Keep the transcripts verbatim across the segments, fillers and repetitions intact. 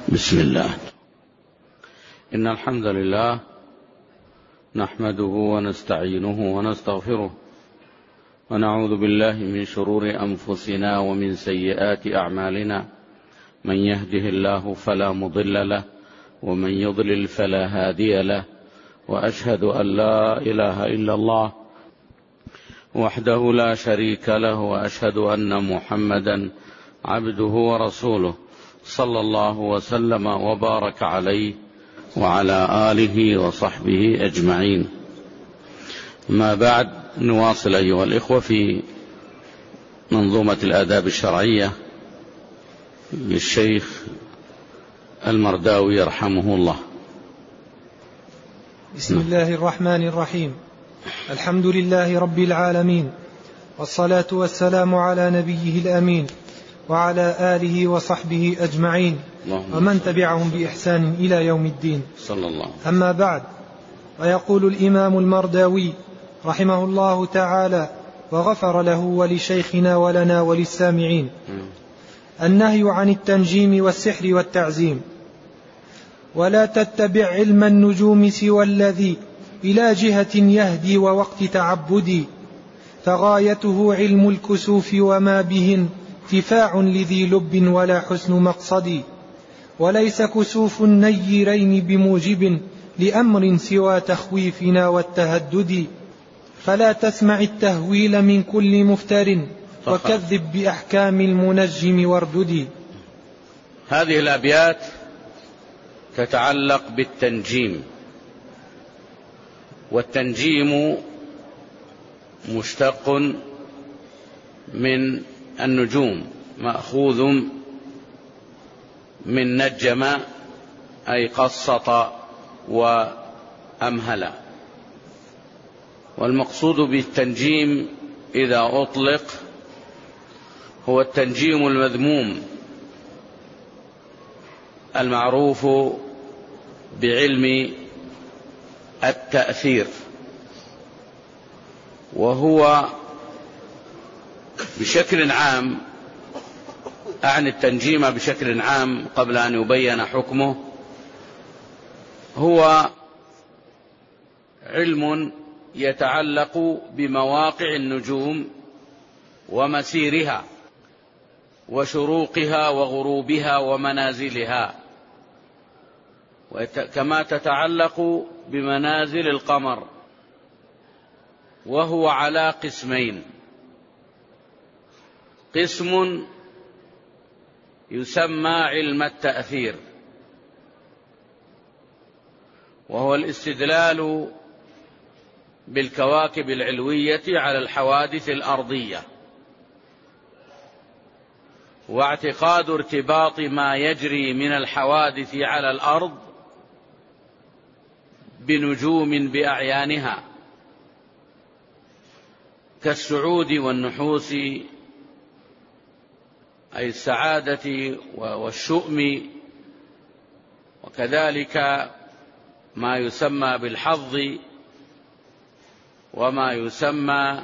بسم الله. إن الحمد لله نحمده ونستعينه ونستغفره ونعوذ بالله من شرور أنفسنا ومن سيئات أعمالنا، من يهده الله فلا مضل له ومن يضلل فلا هادي له، وأشهد أن لا إله إلا الله وحده لا شريك له، وأشهد أن محمدا عبده ورسوله صلى الله وسلم وبارك عليه وعلى آله وصحبه أجمعين. ما بعد، نواصل أيها الإخوة في منظومة الآداب الشرعية للشيخ المرداوي رحمه الله. بسم الله الرحمن الرحيم. الحمد لله رب العالمين، والصلاة والسلام على نبيه الأمين وعلى آله وصحبه أجمعين ومن تبعهم بإحسان إلى يوم الدين، صلى الله. أما بعد، ويقول الإمام المرداوي رحمه الله تعالى وغفر له ولشيخنا ولنا وللسامعين: النهي عن التنجيم والسحر والتعزيم. ولا تتبع علم النجوم سوى الذي إلى جهة يهدي ووقت تعبدي، فغايته علم الكسوف وما بهن ارتفاع لذي لب ولا حسن مقصدي، وليس كسوف النيرين بموجب لأمر سوى تخويفنا والتهدد، فلا تسمع التهويل من كل مفتر وكذب بأحكام المنجم واردد. هذه الأبيات تتعلق بالتنجيم، والتنجيم مشتق من النجوم، مأخوذ من نجم أي قسط وأمهل. والمقصود بالتنجيم إذا أطلق هو التنجيم المذموم المعروف بعلم التأثير، وهو بشكل عام، أعني التنجيم بشكل عام قبل أن يبين حكمه، هو علم يتعلق بمواقع النجوم ومسيرها وشروقها وغروبها ومنازلها، كما تتعلق بمنازل القمر، وهو على قسمين: قسم يسمى علم التأثير، وهو الاستدلال بالكواكب العلوية على الحوادث الأرضية، واعتقاد ارتباط ما يجري من الحوادث على الأرض بنجوم بأعيانها كالسعود والنحوس، أي السعادة والشؤم، وكذلك ما يسمى بالحظ وما يسمى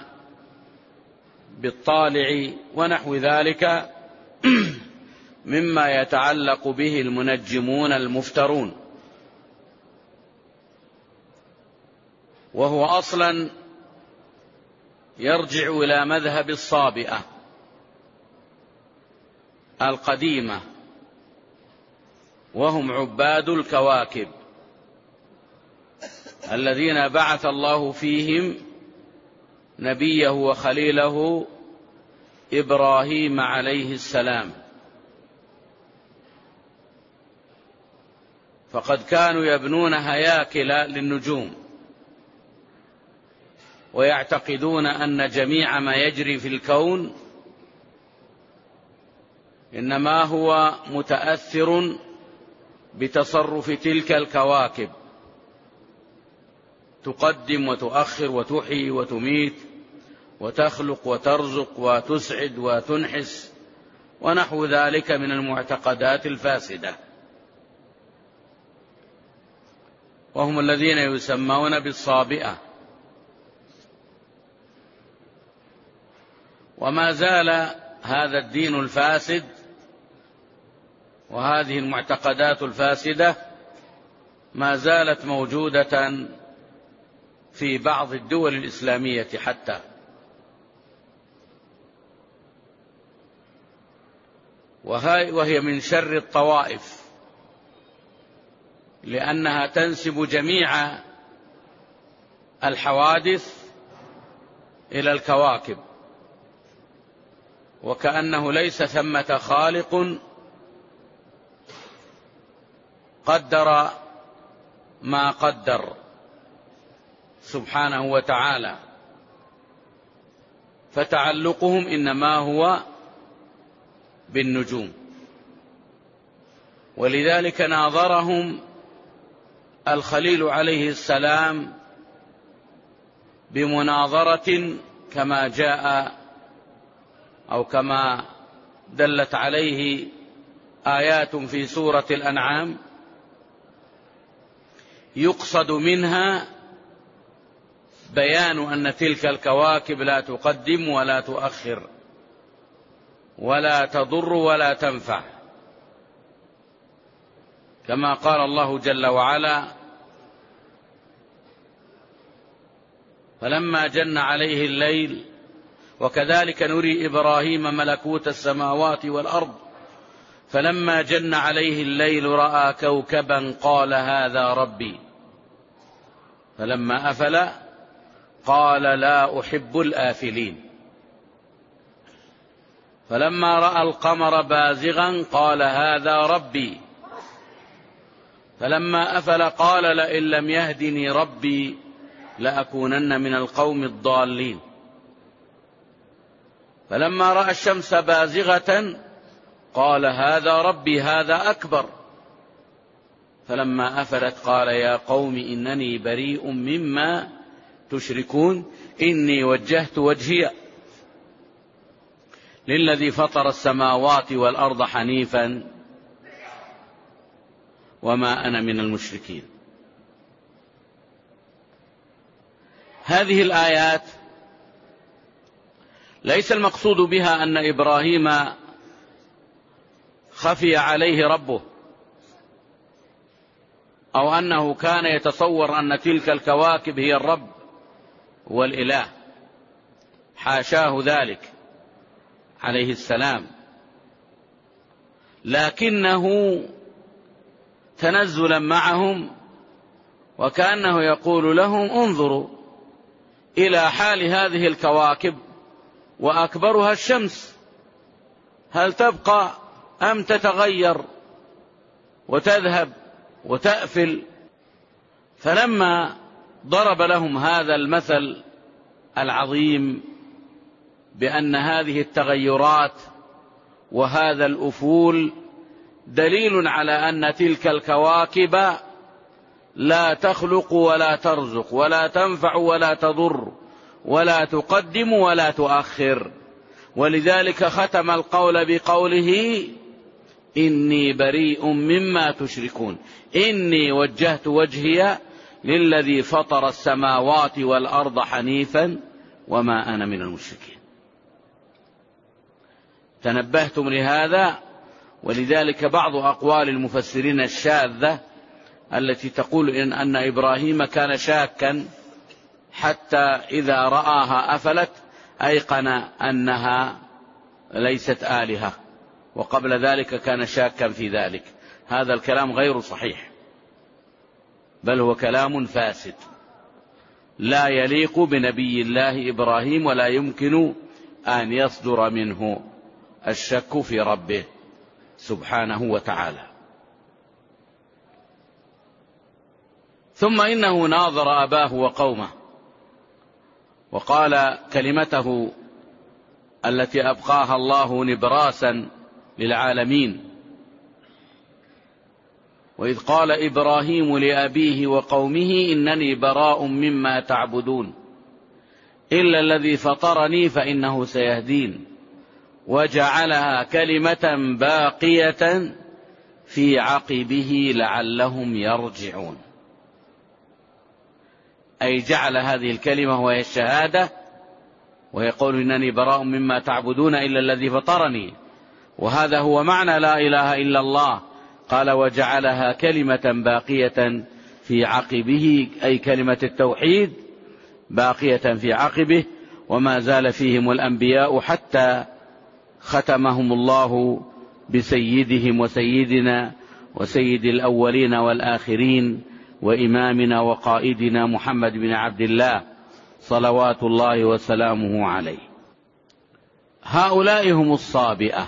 بالطالع ونحو ذلك مما يتعلق به المنجمون المفترون. وهو أصلا يرجع إلى مذهب الصابئة القديمة، وهم عباد الكواكب الذين بعث الله فيهم نبيه وخليله إبراهيم عليه السلام، فقد كانوا يبنون هياكل للنجوم، ويعتقدون أن جميع ما يجري في الكون إنما هو متأثر بتصرف تلك الكواكب، تقدم وتؤخر وتحيي وتميت وتخلق وترزق وتسعد وتنحس ونحو ذلك من المعتقدات الفاسدة. وهم الذين يسمون بالصابئة. وما زال هذا الدين الفاسد وهذه المعتقدات الفاسدة ما زالت موجودة في بعض الدول الإسلامية حتى، وهي من شر الطوائف، لأنها تنسب جميع الحوادث إلى الكواكب، وكأنه ليس ثمة خالق قدر ما قدر سبحانه وتعالى، فتعلقهم إنما هو بالنجوم. ولذلك ناظرهم الخليل عليه السلام بمناظرة كما جاء أو كما دلت عليه آيات في سورة الأنعام، يقصد منها بيان أن تلك الكواكب لا تقدم ولا تؤخر ولا تضر ولا تنفع، كما قال الله جل وعلا: فلما جن عليه الليل وكذلك نري إبراهيم ملكوت السماوات والأرض فلما جن عليه الليل رأى كوكبا قال هذا ربي فلما أفل قال لا أحب الآفلين فلما رأى القمر بازغا قال هذا ربي فلما أفل قال لئن لم يهدني ربي لأكونن من القوم الضالين فلما رأى الشمس بازغة قال هذا ربي هذا أكبر فلما أفلت قال يا قوم إنني بريء مما تشركون إني وجهت وجهي للذي فطر السماوات والأرض حنيفا وما أنا من المشركين. هذه الآيات ليس المقصود بها أن إبراهيم خفي عليه ربه أو أنه كان يتصور أن تلك الكواكب هي الرب والإله، حاشاه ذلك عليه السلام، لكنه تنزلا معهم وكأنه يقول لهم انظروا إلى حال هذه الكواكب وأكبرها الشمس، هل تبقى أم تتغير وتذهب وتأفل؟ فلما ضرب لهم هذا المثل العظيم بأن هذه التغيرات وهذا الأفول دليل على أن تلك الكواكب لا تخلق ولا ترزق ولا تنفع ولا تضر ولا تقدم ولا تؤخر، ولذلك ختم القول بقوله إني بريء مما تشركون إني وجهت وجهي للذي فطر السماوات والأرض حنيفا وما أنا من المشركين. تنبهتم لهذا؟ ولذلك بعض أقوال المفسرين الشاذة التي تقول إن أن إبراهيم كان شاكا حتى إذا رآها أفلت أيقن أنها ليست آلهة، وقبل ذلك كان شاكا في ذلك. هذا الكلام غير صحيح، بل هو كلام فاسد لا يليق بنبي الله إبراهيم، ولا يمكن أن يصدر منه الشك في ربه سبحانه وتعالى. ثم إنه ناظر أباه وقومه وقال كلمته التي أبقاها الله نبراسا للعالمين: وإذ قال إبراهيم لأبيه وقومه إنني براء مما تعبدون إلا الذي فطرني فإنه سيهدين وجعلها كلمة باقية في عقبه لعلهم يرجعون، أي جعل هذه الكلمة وهي الشهادة ويقول إنني براء مما تعبدون إلا الذي فطرني، وهذا هو معنى لا إله إلا الله. قال وجعلها كلمة باقية في عقبه، أي كلمة التوحيد باقية في عقبه، وما زال فيهم الأنبياء حتى ختمهم الله بسيدهم وسيدنا وسيد الأولين والآخرين وإمامنا وقائدنا محمد بن عبد الله صلوات الله وسلامه عليه. هؤلاء هم الصابئة.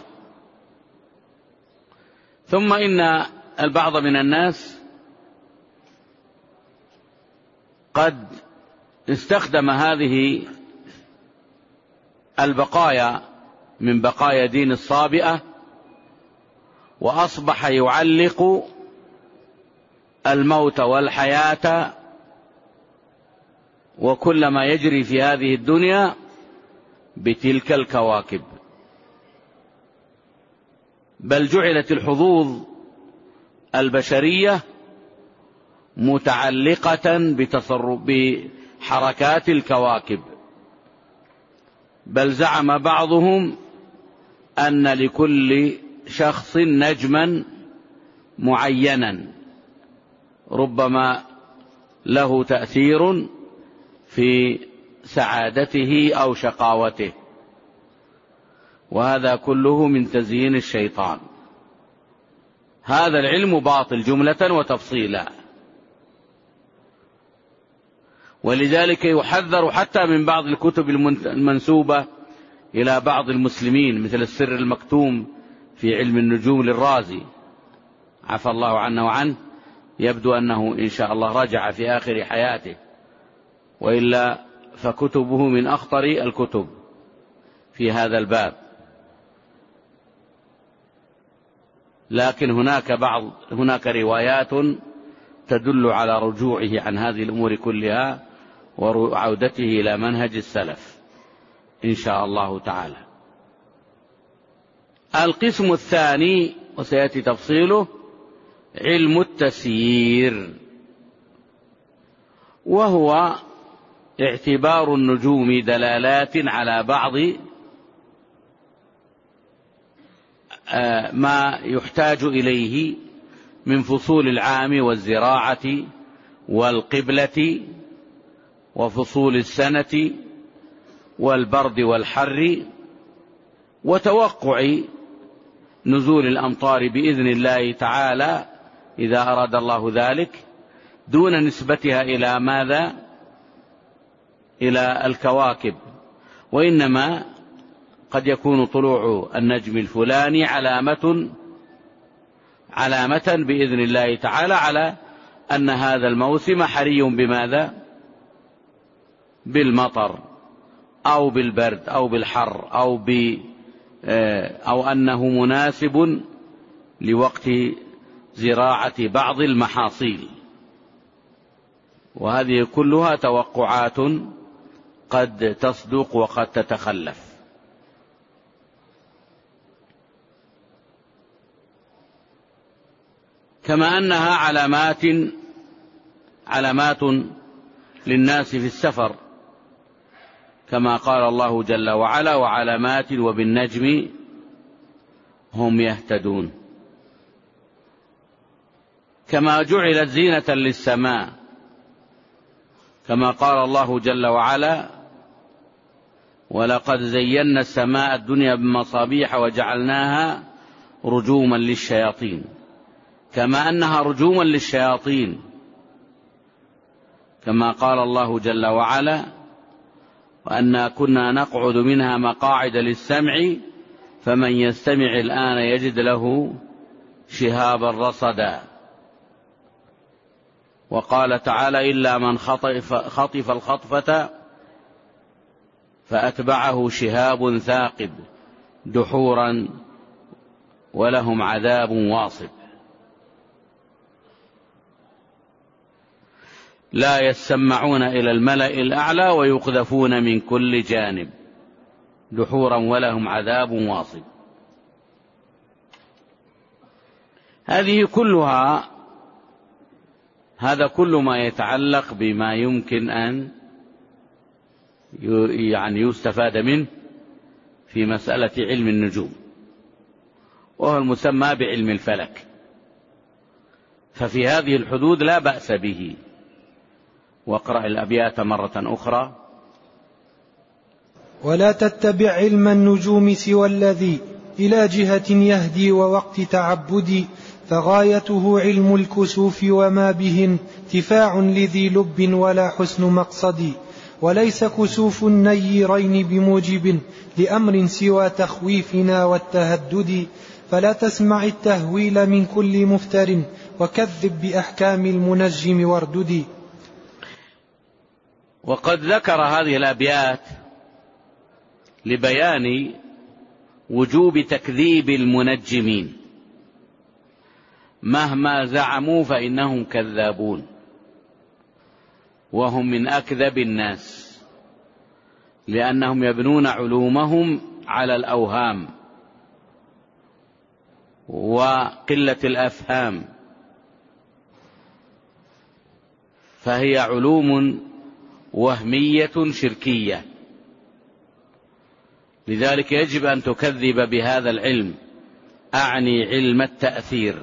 ثم إن البعض من الناس قد استخدم هذه البقايا من بقايا دين الصابئة وأصبح يعلق الموت والحياة وكل ما يجري في هذه الدنيا بتلك الكواكب، بل جعلت الحظوظ البشرية متعلقة بتصرف بحركات الكواكب، بل زعم بعضهم أن لكل شخص نجما معينا ربما له تأثير في سعادته أو شقاوته، وهذا كله من تزيين الشيطان. هذا العلم باطل جملة وتفصيلا، ولذلك يحذر حتى من بعض الكتب المنسوبة إلى بعض المسلمين مثل السر المكتوم في علم النجوم للرازي عفى الله عنه وعنه، يبدو أنه إن شاء الله رجع في آخر حياته، وإلا فكتبه من أخطر الكتب في هذا الباب. لكن هناك بعض هناك روايات تدل على رجوعه عن هذه الأمور كلها وعودته إلى منهج السلف إن شاء الله تعالى. القسم الثاني وسيأتي تفصيله علم التسيير، وهو اعتبار النجوم دلالات على بعض ما يحتاج إليه من فصول العام والزراعة والقبلة وفصول السنة والبرد والحر وتوقع نزول الأمطار بإذن الله تعالى إذا أراد الله ذلك، دون نسبتها إلى ماذا؟ إلى الكواكب، وإنما قد يكون طلوع النجم الفلاني علامة علامة بإذن الله تعالى على أن هذا الموسم حري بماذا؟ بالمطر أو بالبرد أو بالحر أو ب أو أنه مناسب لوقت زراعة بعض المحاصيل. وهذه كلها توقعات قد تصدق وقد تتخلف. كما أنها علامات علامات للناس في السفر، كما قال الله جل وعلا وعلامات وبالنجم هم يهتدون. كما جعلت زينة للسماء، كما قال الله جل وعلا ولقد زينا السماء الدنيا بمصابيح وجعلناها رجوما للشياطين، كما أنها رجوما للشياطين، كما قال الله جل وعلا وأنا كنا نقعد منها مقاعد للسمع فمن يستمع الآن يجد له شهابا رصدا. وقال تعالى إلا من خطف, خطف الخطفة فأتبعه شهاب ثاقب دحورا ولهم عذاب واصب. لا يسمعون إلى الملأ الأعلى ويقذفون من كل جانب دحورا ولهم عذاب واصب. هذه كلها هذا كل ما يتعلق بما يمكن أن يعني يستفاد منه في مسألة علم النجوم. وهو المسمى بعلم الفلك، ففي هذه الحدود لا بأس به. واقرأ الأبيات مرة أخرى. ولا تتبع علم النجوم سوى الذي إلى جهة يهدي ووقت تعبدي، فغايته علم الكسوف وما به انتفاع لذي لب ولا حسن مقصد، وليس كسوف النيرين بموجب لأمر سوى تخويفنا والتهدد، فلا تسمع التهويل من كل مفتر وكذب بأحكام المنجم واردد. وقد ذكر هذه الأبيات لبيان وجوب تكذيب المنجمين، مهما زعموا فإنهم كذابون، وهم من أكذب الناس، لأنهم يبنون علومهم على الأوهام وقلة الأفهام، فهي علوم وهمية شركية. لذلك يجب أن تكذب بهذا العلم، أعني علم التأثير،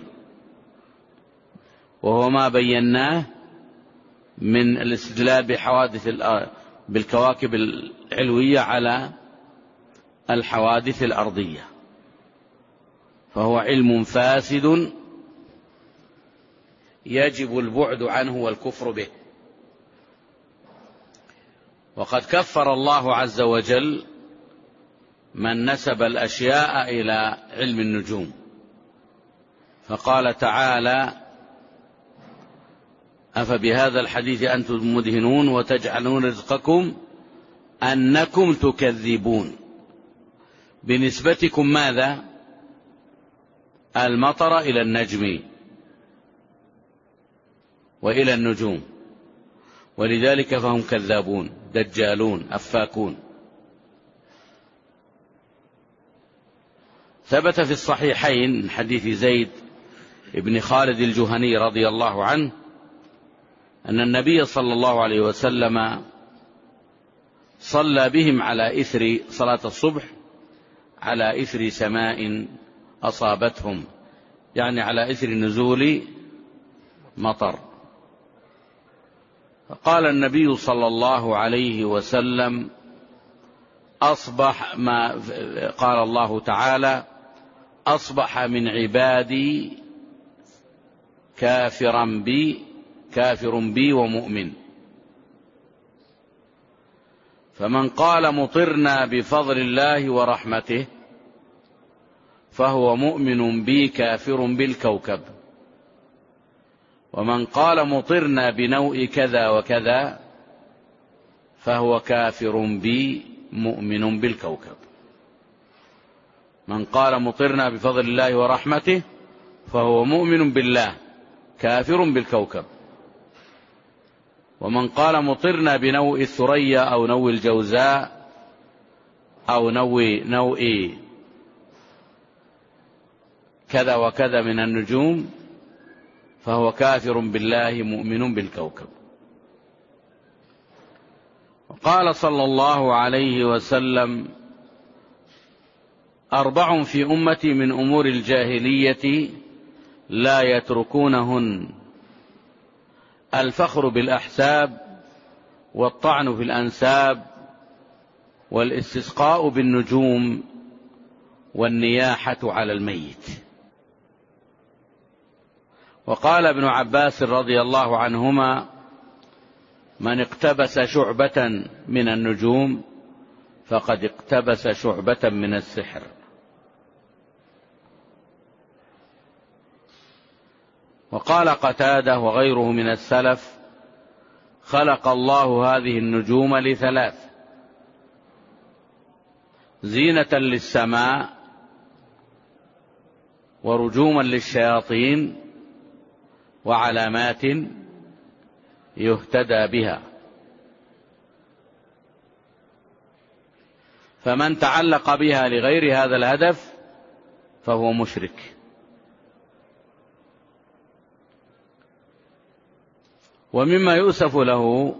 وهو ما بيناه من الاستدلال بحوادث بالكواكب العلوية على الحوادث الأرضية، فهو علم فاسد يجب البعد عنه والكفر به. وقد كفر الله عز وجل من نسب الأشياء إلى علم النجوم، فقال تعالى: أفبهذا الحديث أنتم مدهنون وتجعلون رزقكم أنكم تكذبون، بنسبتكم ماذا؟ المطر إلى النجم وإلى النجوم، ولذلك فهم كذابون دجالون أفاكون. ثبت في الصحيحين من حديث زيد بن خالد الجهني رضي الله عنه أن النبي صلى الله عليه وسلم صلى بهم على إثر صلاة الصبح على إثر سماء أصابتهم، يعني على إثر نزول مطر. فقال النبي صلى الله عليه وسلم: أصبح ما قال الله تعالى: أصبح من عبادي كافرا بي كافر بي ومؤمن، فمن قال مطرنا بفضل الله ورحمته فهو مؤمن بي كافر بالكوكب، ومن قال مطرنا بنوء كذا وكذا فهو كافر بي مؤمن بالكوكب. من قال مطرنا بفضل الله ورحمته فهو مؤمن بالله كافر بالكوكب، ومن قال مطرنا بنوء الثريا أو نوء الجوزاء أو نوء نوء كذا وكذا من النجوم فهو كافر بالله مؤمن بالكوكب. وقال صلى الله عليه وسلم: أربع في أمتي من أمور الجاهلية لا يتركونهن: الفخر بالأحساب، والطعن في الأنساب، والاستسقاء بالنجوم، والنياحة على الميت. وقال ابن عباس رضي الله عنهما: من اقتبس شعبة من النجوم فقد اقتبس شعبة من السحر. وقال قتادة وغيره من السلف: خلق الله هذه النجوم لثلاث: زينة للسماء، ورجوما للشياطين، وعلامات يهتدى بها. فمن تعلق بها لغير هذا الهدف فهو مشرك. ومما يؤسف له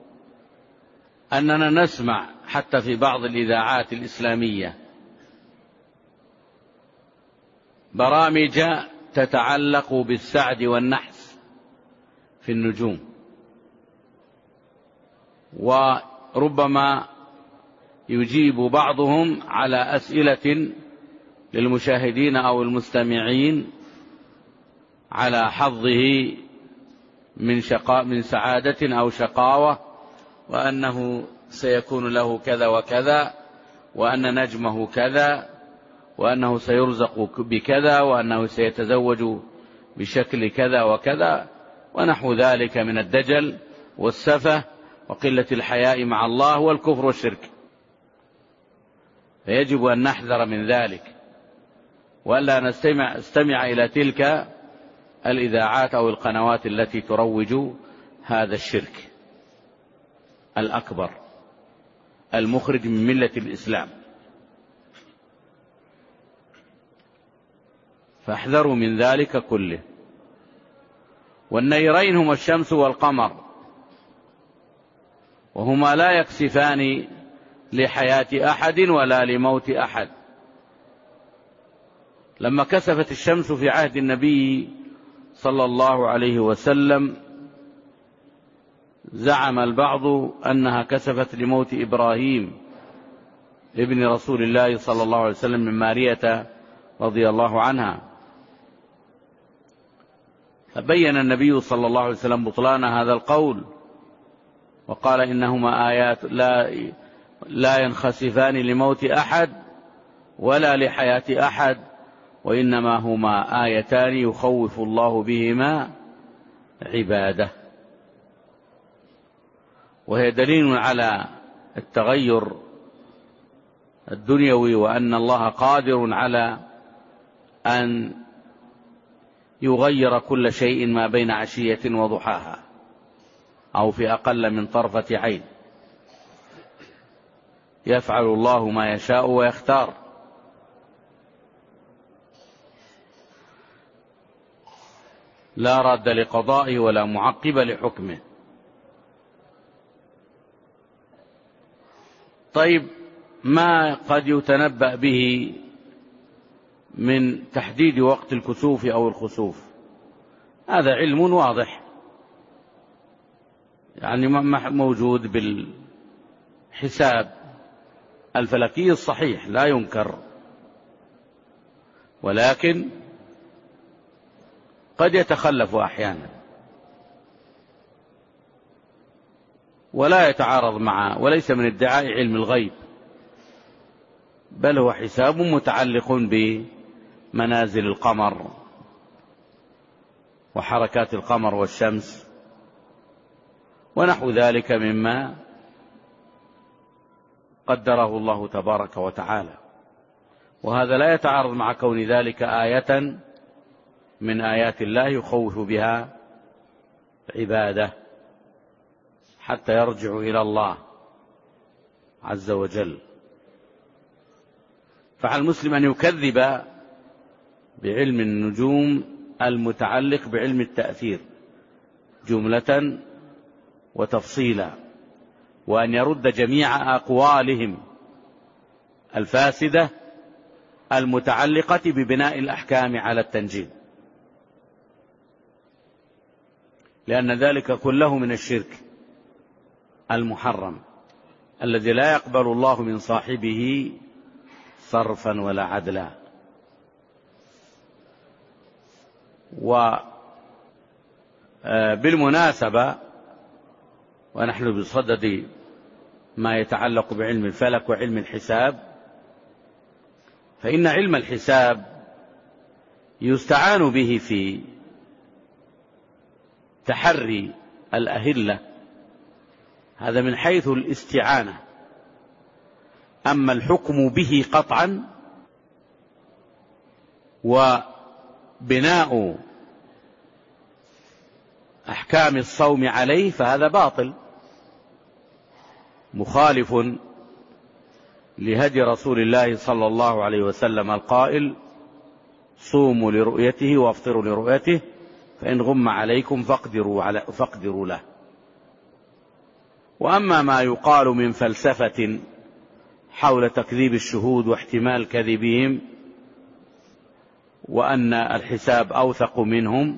أننا نسمع حتى في بعض الإذاعات الإسلامية برامج تتعلق بالسعد والنحس في النجوم، وربما يجيب بعضهم على أسئلة للمشاهدين أو المستمعين على حظه من شقاء من سعادة أو شقاوة، وأنه سيكون له كذا وكذا، وأن نجمه كذا، وأنه سيرزق بكذا، وأنه سيتزوج بشكل كذا وكذا، ونحو ذلك من الدجل والسفة وقلة الحياء مع الله والكفر والشرك. فيجب أن نحذر من ذلك، وألا نستمع استمع إلى تلك الإذاعات أو القنوات التي تروج هذا الشرك الأكبر المخرج من ملة الإسلام. فاحذروا من ذلك كله. والنيرين هما الشمس والقمر، وهما لا يكسفان لحياة أحد ولا لموت أحد. لما كسفت الشمس في عهد النبي صلى الله عليه وسلم زعم البعض أنها كسفت لموت إبراهيم ابن رسول الله صلى الله عليه وسلم من مارية رضي الله عنها، فبين النبي صلى الله عليه وسلم بطلان هذا القول، وقال إنهما آيات لا, لا ينخسفان لموت أحد ولا لحياة أحد، وإنما هما آيتان يخوف الله بهما عباده. وهي دليل على التغير الدنيوي، وأن الله قادر على أن يغير كل شيء ما بين عشية وضحاها أو في أقل من طرفة عين. يفعل الله ما يشاء ويختار. لا راد لقضائه ولا معقب لحكمه. طيب، ما قد يتنبأ به من تحديد وقت الكسوف أو الخسوف؟ هذا علم واضح، يعني موجود بالحساب الفلكي الصحيح لا ينكر، ولكن قد يتخلف أحيانا ولا يتعارض معه، وليس من ادعاء علم الغيب، بل هو حساب متعلق بمنازل القمر وحركات القمر والشمس ونحو ذلك مما قدره الله تبارك وتعالى. وهذا لا يتعارض مع كون ذلك آية من آيات الله يخوف بها عباده حتى يرجعوا إلى الله عز وجل. فعلى المسلم أن يكذب بعلم النجوم المتعلق بعلم التأثير جملة وتفصيلا، وأن يرد جميع أقوالهم الفاسدة المتعلقة ببناء الأحكام على التنجيم، لأن ذلك كله من الشرك المحرم الذي لا يقبل الله من صاحبه صرفا ولا عدلا. وبالمناسبة، ونحن بصدد ما يتعلق بعلم الفلك وعلم الحساب، فإن علم الحساب يستعان به في تحري الأهلة، هذا من حيث الاستعانة. أما الحكم به قطعا وبناء أحكام الصوم عليه فهذا باطل مخالف لهدي رسول الله صلى الله عليه وسلم القائل: صوموا لرؤيته وافطروا لرؤيته، فإن غم عليكم فاقدروا, على فاقدروا له. وأما ما يقال من فلسفة حول تكذيب الشهود واحتمال كذبهم، وأن الحساب أوثق منهم،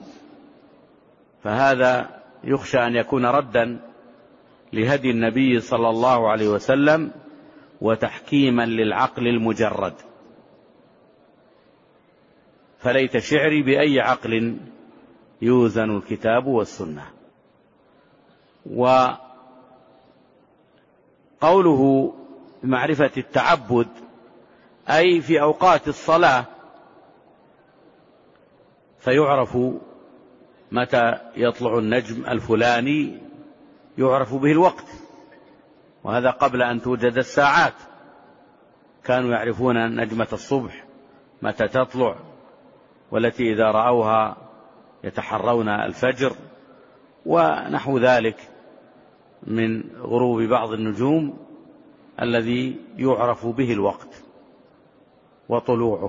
فهذا يخشى أن يكون ردا لهدي النبي صلى الله عليه وسلم وتحكيما للعقل المجرد. فليت شعري بأي عقل يوزن الكتاب والسنة. وقوله معرفة التعبد أي في أوقات الصلاة، فيعرف متى يطلع النجم الفلاني، يعرف به الوقت، وهذا قبل أن توجد الساعات. كانوا يعرفون نجمة الصبح متى تطلع، والتي إذا رأوها يتحرون الفجر، ونحو ذلك من غروب بعض النجوم الذي يعرف به الوقت وطلوعه،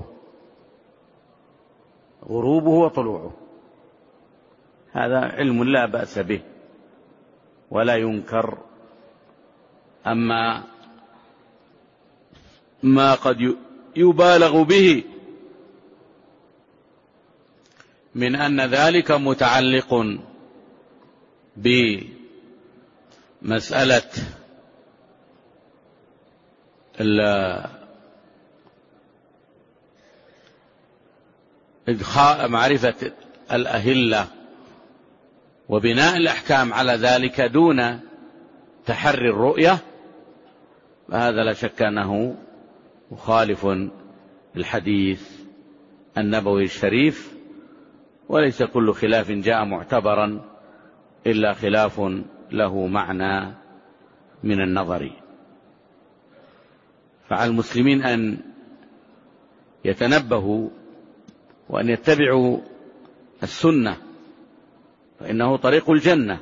غروبه وطلوعه. هذا علم لا بأس به ولا ينكر. أما ما قد يبالغ به من أن ذلك متعلق بمسألة إدخال معرفة الأهلة وبناء الأحكام على ذلك دون تحري الرؤية، فهذا لا شك أنه مخالف الحديث النبوي الشريف، وليس كل خلاف جاء معتبرا إلا خلاف له معنى من النظر. فعلى المسلمين أن يتنبهوا وأن يتبعوا السنة، فإنه طريق الجنة.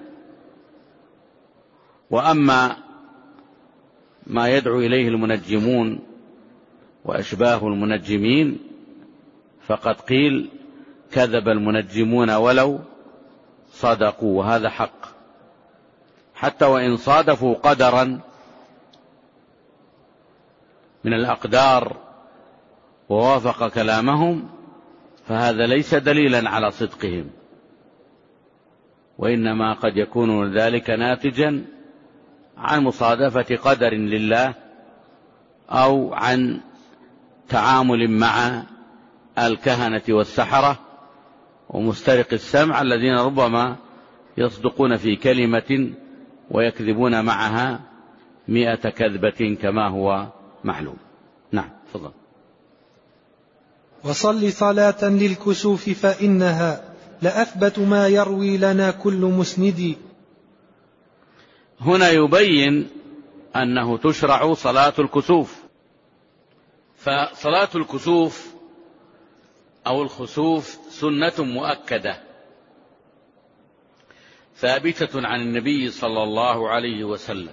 وأما ما يدعو إليه المنجمون وأشباه المنجمين فقد قيل كذب المنجمون ولو صدقوا، وهذا حق، حتى وإن صادفوا قدرا من الأقدار ووافق كلامهم، فهذا ليس دليلا على صدقهم، وإنما قد يكون ذلك ناتجا عن مصادفة قدر لله أو عن تعامل مع الكهنة والسحرة ومسترق السمع الذين ربما يصدقون في كلمة ويكذبون معها مئة كذبة كما هو معلوم. نعم، تفضل. وصل صلاة للكسوف فإنها لأثبت ما يروي لنا كل مسند. هنا يبين أنه تشرع صلاة الكسوف. فصلاة الكسوف أو الخسوف سنة مؤكدة ثابتة عن النبي صلى الله عليه وسلم،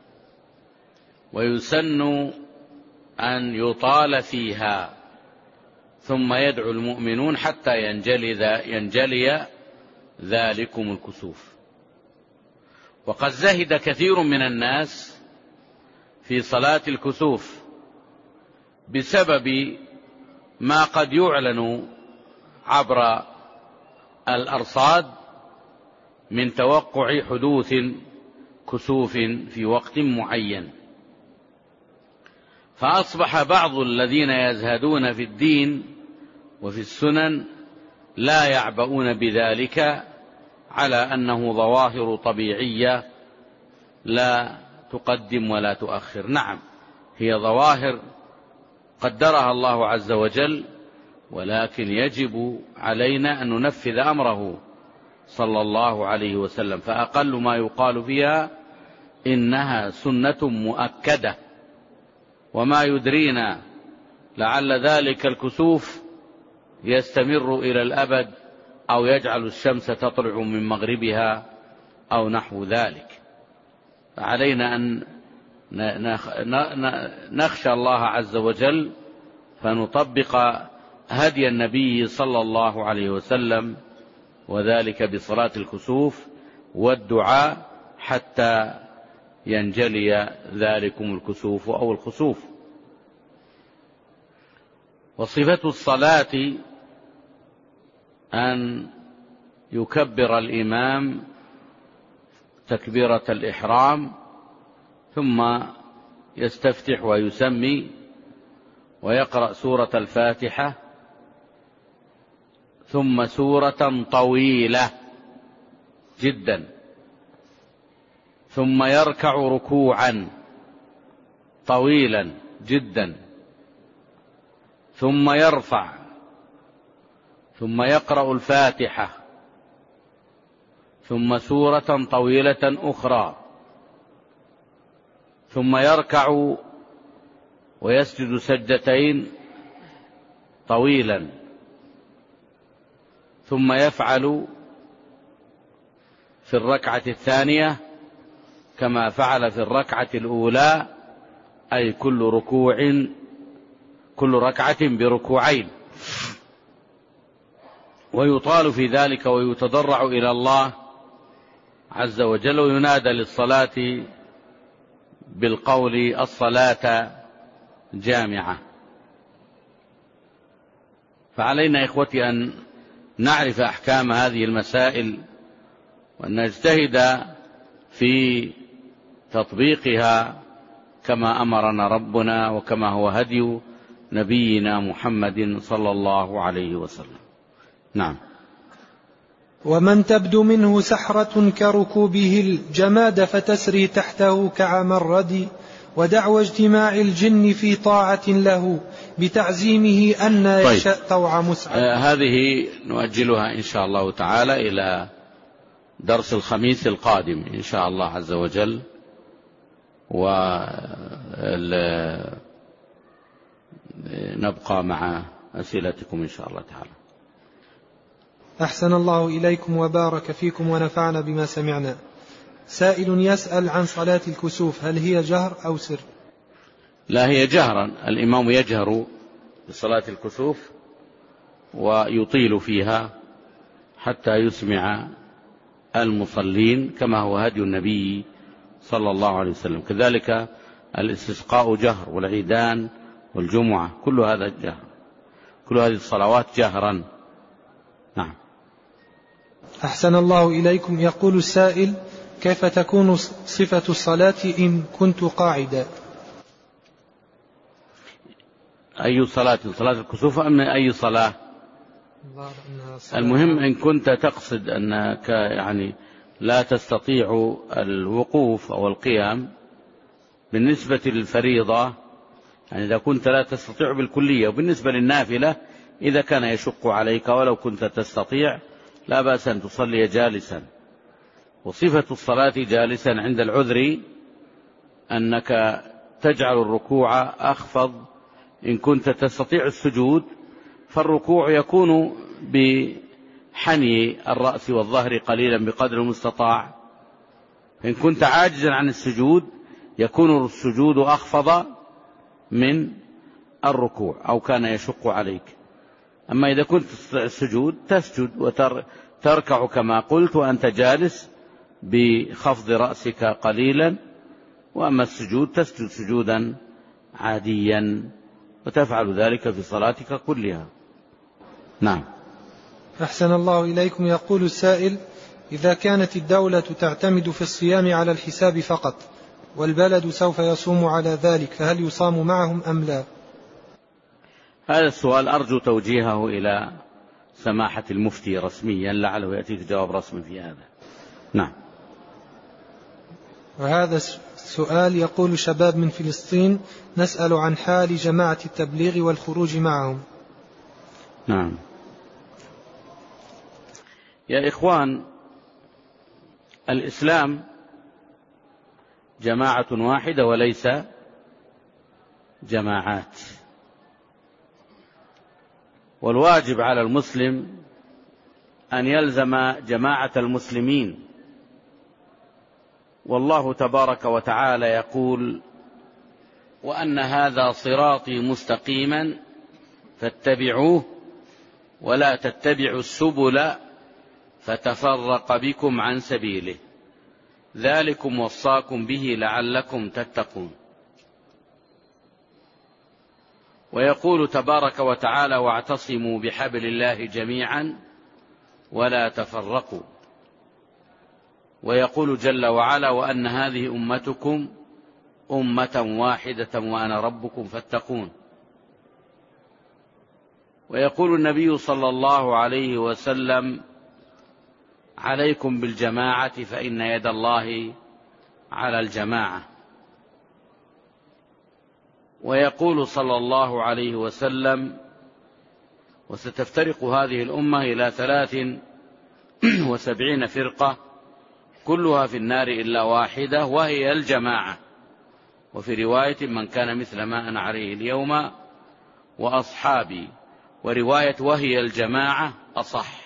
ويسن أن يطال فيها، ثم يدعو المؤمنون حتى ينجلي, ينجلي ذلكم الكسوف. وقد زهد كثير من الناس في صلاة الكسوف بسبب ما قد يعلن عبر الأرصاد من توقع حدوث كسوف في وقت معين، فأصبح بعض الذين يزهدون في الدين وفي السنن لا يعبؤون بذلك على أنه ظواهر طبيعية لا تقدم ولا تؤخر. نعم، هي ظواهر قدرها الله عز وجل، ولكن يجب علينا أن ننفذ أمره صلى الله عليه وسلم، فأقل ما يقال فيها إنها سنة مؤكدة. وما يدرينا لعل ذلك الكسوف يستمر إلى الأبد أو يجعل الشمس تطلع من مغربها أو نحو ذلك. فعلينا أن نخشى الله عز وجل فنطبق هدي النبي صلى الله عليه وسلم، وذلك بصلاة الكسوف والدعاء حتى ينجلي ذلكم الكسوف أو الخسوف. وصفة الصلاة أن يكبر الإمام تكبيرة الإحرام ثم يستفتح ويسمي ويقرأ سورة الفاتحة ثم سورة طويلة جدا ثم يركع ركوعا طويلا جدا ثم يرفع ثم يقرأ الفاتحة ثم سورة طويلة أخرى ثم يركع ويسجد سجدتين طويلا ثم يفعل في الركعة الثانية كما فعل في الركعة الأولى، أي كل ركوع كل ركعة بركوعين، ويطال في ذلك ويتضرع إلى الله عز وجل وينادى للصلاة بالقول الصلاة جامعة. فعلينا إخوتي أن نعرف أحكام هذه المسائل وأن نجتهد في تطبيقها كما أمرنا ربنا وكما هو هدي نبينا محمد صلى الله عليه وسلم. نعم. ومن تبدو منه سحرة كركوبه الجماد فتسري تحته كعمى الردي ودعوى اجتماع الجن في طاعة له بتعزيمه أن يشاء طيب. طوع مسعد. آه هذه نؤجلها إن شاء الله تعالى إلى درس الخميس القادم إن شاء الله عز وجل، ونبقى مع أسئلتكم إن شاء الله تعالى. أحسن الله إليكم وبارك فيكم ونفعنا بما سمعنا. سائل يسأل عن صلاة الكسوف، هل هي جهر أو سر؟ لا، هي جهرا، الإمام يجهر بصلاة الكسوف ويطيل فيها حتى يسمع المصلين كما هو هدي النبي صلى الله عليه وسلم. كذلك الاستسقاء جهر، والعيدان والجمعة كل هذا جهر، كل هذه الصلوات جهرا. نعم. أحسن الله إليكم. يقول السائل: كيف تكون صفة الصلاة إن كنت قاعدا؟ أي صلاة؟ صلاة الكسوف أم أي صلاة؟ المهم إن كنت تقصد أنك يعني لا تستطيع الوقوف أو القيام بالنسبة للفريضة، يعني إذا كنت لا تستطيع بالكلية، وبالنسبة للنافلة إذا كان يشق عليك ولو كنت تستطيع لا بأس أن تصلي جالسا. وصفة الصلاة جالسا عند العذر أنك تجعل الركوع أخفض إن كنت تستطيع السجود، فالركوع يكون بحني الرأس والظهر قليلا بقدر المستطاع. إن كنت عاجزا عن السجود يكون السجود أخفض من الركوع أو كان يشق عليك. أما إذا كنت السجود تسجد وتركع كما قلت وأنت جالس بخفض رأسك قليلا، وأما السجود تسجد سجودا عاديا، وتفعل ذلك في صلاتك كلها. نعم. أحسن الله إليكم. يقول السائل: إذا كانت الدولة تعتمد في الصيام على الحساب فقط والبلد سوف يصوم على ذلك، فهل يصام معهم أم لا؟ هذا السؤال أرجو توجيهه إلى سماحة المفتي رسميا، لعله يأتيك جواب رسمي في هذا. نعم. وهذا السؤال يقول: شباب من فلسطين نسأل عن حال جماعة التبليغ والخروج معهم. نعم. يا إخوان، الإسلام جماعة واحدة وليس جماعات، والواجب على المسلم أن يلزم جماعة المسلمين. والله تبارك وتعالى يقول: وأن هذا صراطي مستقيما فاتبعوه ولا تتبعوا السبل فتفرق بكم عن سبيله ذلكم وصاكم به لعلكم تتقون. ويقول تبارك وتعالى: واعتصموا بحبل الله جميعا ولا تفرقوا. ويقول جل وعلا: وأن هذه أمتكم أمة واحدة وأنا ربكم فاتقون. ويقول النبي صلى الله عليه وسلم: عليكم بالجماعة فإن يد الله على الجماعة. ويقول صلى الله عليه وسلم: وستفترق هذه الأمة إلى ثلاث وسبعين فرقة كلها في النار إلا واحدة وهي الجماعة. وفي رواية: من كان مثل ما أنا عليه اليوم وأصحابي. ورواية وهي الجماعة أصح.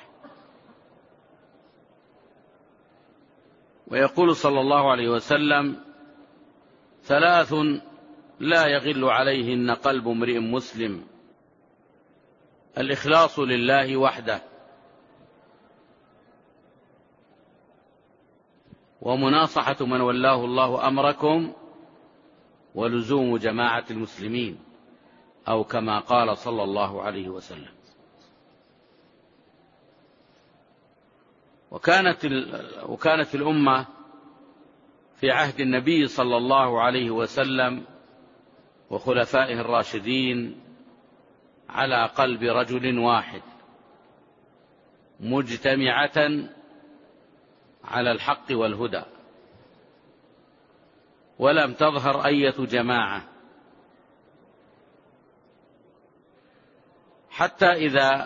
ويقول صلى الله عليه وسلم: ثلاث لا يغل عليهن قلب امرئ مسلم: الإخلاص لله وحده، ومناصحة من ولاه الله أمركم، ولزوم جماعة المسلمين، أو كما قال صلى الله عليه وسلم. وكانت وكانت الأمة في عهد النبي صلى الله عليه وسلم وخلفائه الراشدين على قلب رجل واحد، مجتمعة على الحق والهدى، ولم تظهر أية جماعة، حتى إذا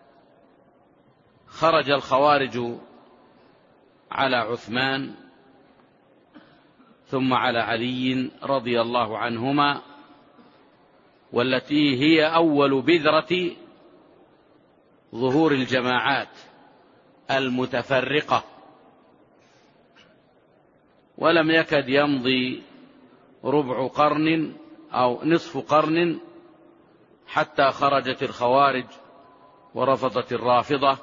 خرج الخوارج على عثمان ثم على علي رضي الله عنهما، والتي هي أول بذرة ظهور الجماعات المتفرقة، ولم يكد يمضي ربع قرن أو نصف قرن حتى خرجت الخوارج ورفضت الرافضة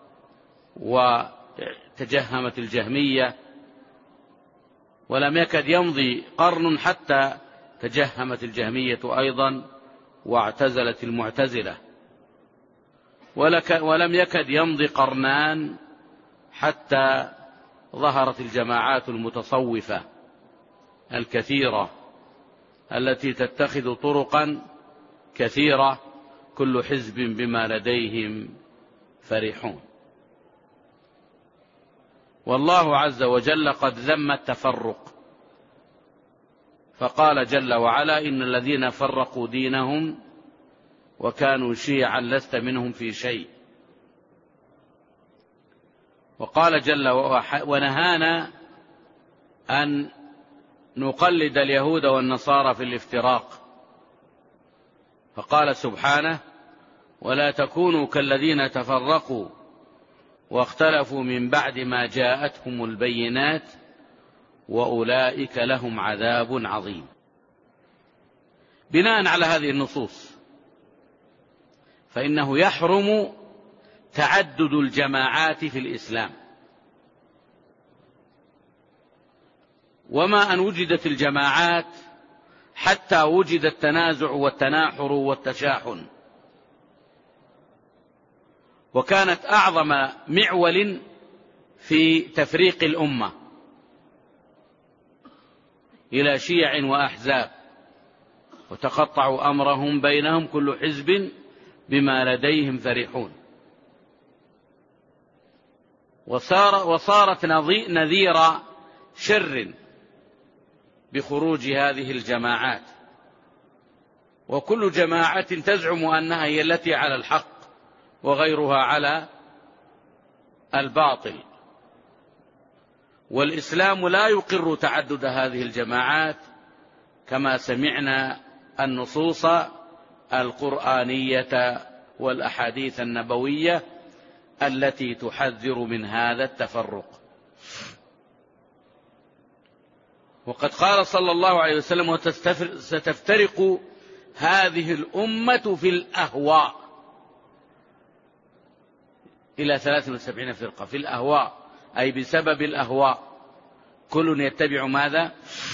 وتجهمت الجهمية، ولم يكد يمضي قرن حتى تجهمت الجهمية أيضا واعتزلت المعتزلة، ولم يكد يمضي قرنان حتى ظهرت الجماعات المتصوفة الكثيرة التي تتخذ طرقا كثيرة كل حزب بما لديهم فرحون. والله عز وجل قد ذم التفرق، فقال جل وعلا: إن الذين فرقوا دينهم وكانوا شيعا لست منهم في شيء. وقال جل وعلا: ونهانا أن نقلد اليهود والنصارى في الافتراق، فقال سبحانه: ولا تكونوا كالذين تفرقوا واختلفوا من بعد ما جاءتهم البينات وأولئك لهم عذاب عظيم. بناء على هذه النصوص فإنه يحرم تعدد الجماعات في الإسلام، وما أن وجدت الجماعات حتى وجد التنازع والتناحر والتشاحن. وكانت أعظم معول في تفريق الأمة إلى شيع وأحزاب، وتقطعوا أمرهم بينهم كل حزب بما لديهم فرحون. وصار وصارت نذير شر بخروج هذه الجماعات، وكل جماعة تزعم أنها هي التي على الحق وغيرها على الباطل. والإسلام لا يقر تعدد هذه الجماعات، كما سمعنا النصوص القرآنية والأحاديث النبوية التي تحذر من هذا التفرق. وقد قال صلى الله عليه وسلم: وستفترق هذه الأمة في الأهواء إلى ثلاث وسبعين فرقة. في الأهواء أي بسبب الأهواء، كل يتبع ماذا؟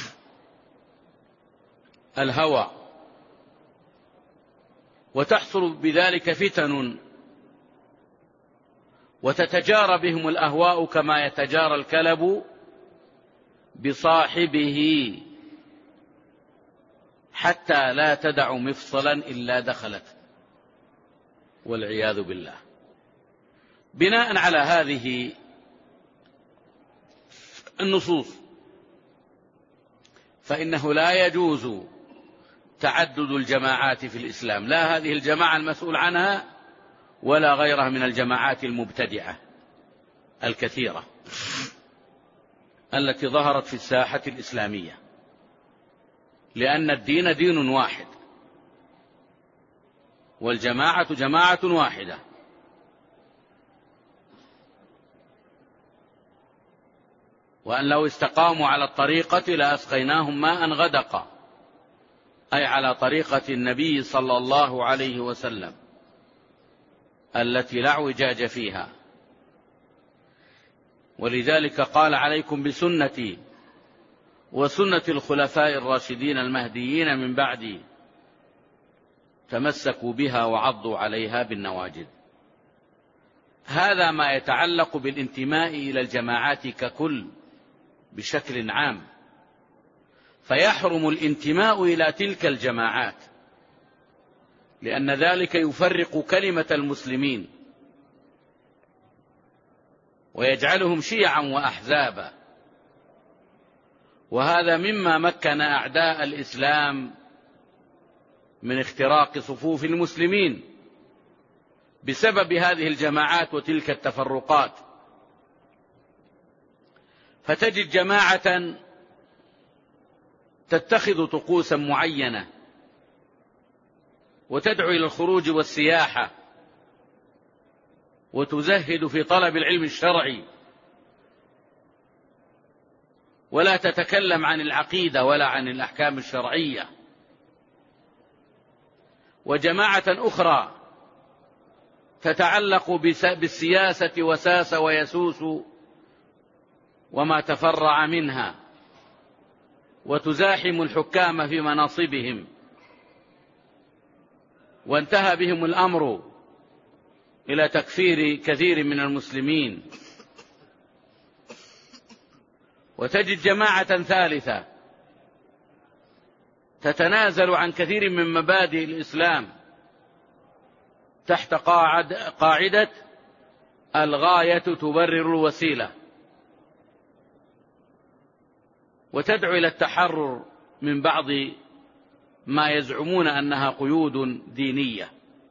الهوى. وتحصل بذلك فتن وتتجارى بهم الأهواء كما يتجارى الكلب بصاحبه، حتى لا تدع مفصلا إلا دخلت، والعياذ بالله. بناء على هذه النصوص فإنه لا يجوز تعدد الجماعات في الإسلام، لا هذه الجماعة المسؤول عنها ولا غيرها من الجماعات المبتدعة الكثيرة التي ظهرت في الساحة الإسلامية، لأن الدين دين واحد والجماعة جماعة واحدة. وأن لو استقاموا على الطريقة لأسقيناهم ماء غدقا، أي على طريقة النبي صلى الله عليه وسلم التي لا اعوجاج فيها. ولذلك قال: عليكم بسنتي وسنة الخلفاء الراشدين المهديين من بعدي، تمسكوا بها وعضوا عليها بالنواجذ. هذا ما يتعلق بالانتماء إلى الجماعات ككل بشكل عام، فيحرم الانتماء إلى تلك الجماعات، لأن ذلك يفرق كلمة المسلمين ويجعلهم شيعا وأحزابا، وهذا مما مكن أعداء الإسلام من اختراق صفوف المسلمين بسبب هذه الجماعات وتلك التفرقات. فتجد جماعة تتخذ طقوسا معينة وتدعو إلى الخروج والسياحة وتزهد في طلب العلم الشرعي ولا تتكلم عن العقيدة ولا عن الأحكام الشرعية. وجماعة أخرى تتعلق بالسياسة وساس ويسوس وما تفرع منها، وتزاحم الحكام في مناصبهم، وانتهى بهم الأمر إلى تكفير كثير من المسلمين. وتجد جماعة ثالثة تتنازل عن كثير من مبادئ الإسلام تحت قاعدة الغاية تبرر الوسيلة، وتدعو إلى التحرر من بعض ما يزعمون أنها قيود دينية،